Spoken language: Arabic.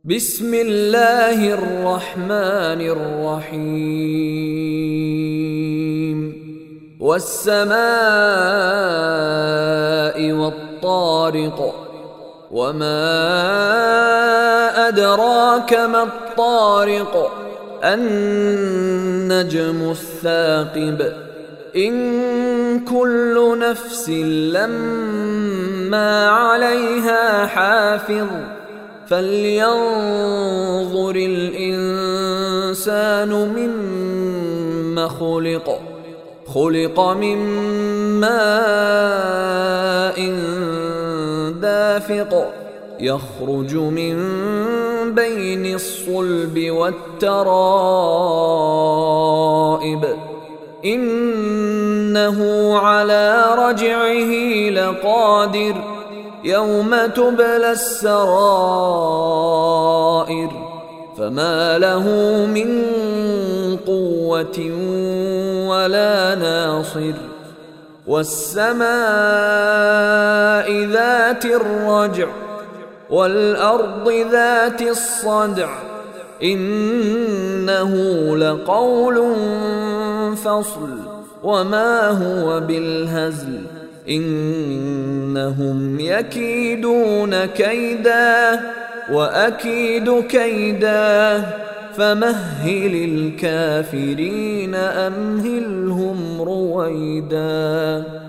بسم الله الرحمن الرحيم والسماء والطارق وما أدراك ما الطارق النجم الثاقب إن كل نفس لما عليها حافظ فلينظر الإنسان مما خلق من ماء دافق يخرج من بين الصلب والترائب إنه على رجعه لقادر يوم تبلى السرائر فما له من قوة ولا ناصر والسماء ذات الرجع والأرض ذات الصدع إنه لقول فصل وما هو بالهزل إنهم يكيدون كيدا وأكيد كيدا فمهل الكافرين أمهلهم رويدا.